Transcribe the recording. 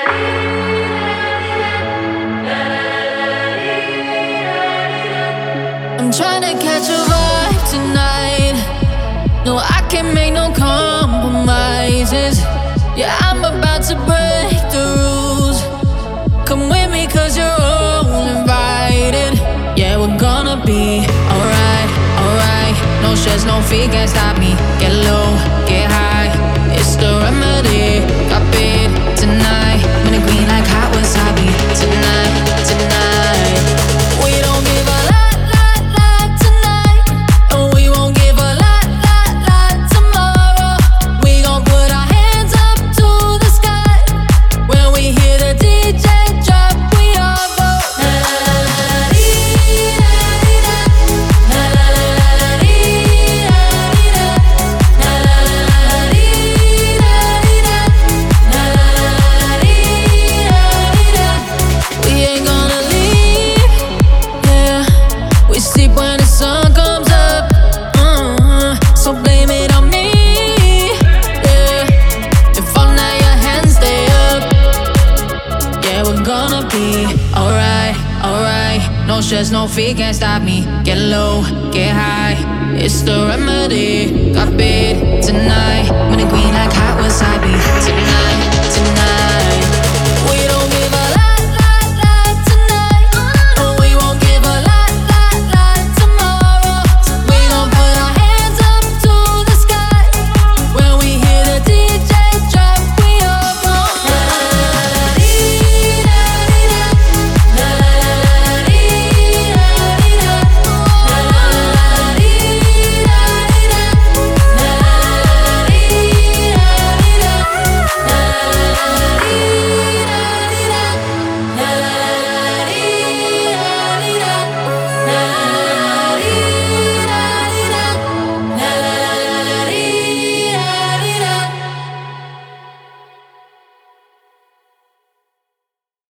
I'm trying to catch a vibe tonight. No, I can't make no compromises. Yeah, I'm about to break the rules. Come with me cause you're all invited. Yeah, we're gonna be alright, alright. No stress, no fear can't stop me. Get low, get high. It's the remedy. Got bid tonight. I'm in the green like hot wasabi. Tonight, tonight. We don't give a lot tonight. And we won't give a lot tomorrow. We gon' put our hands up to the sky. When we hear the DJ drop, we all go la la la la dee da dee da, la la la la dee da dee da, la la la la dee da dee da, la la la la dee da dee da. We ain't gonna leave, yeah. We sleep when the sun comes up, so blame it on me, yeah. If all night your hands stay up, yeah, we're gonna be alright, alright. No stress, no fear can't stop me. Get low, get high. It's the remedy. Got bid tonight. I'm in the green like hot wasabi. Tonight.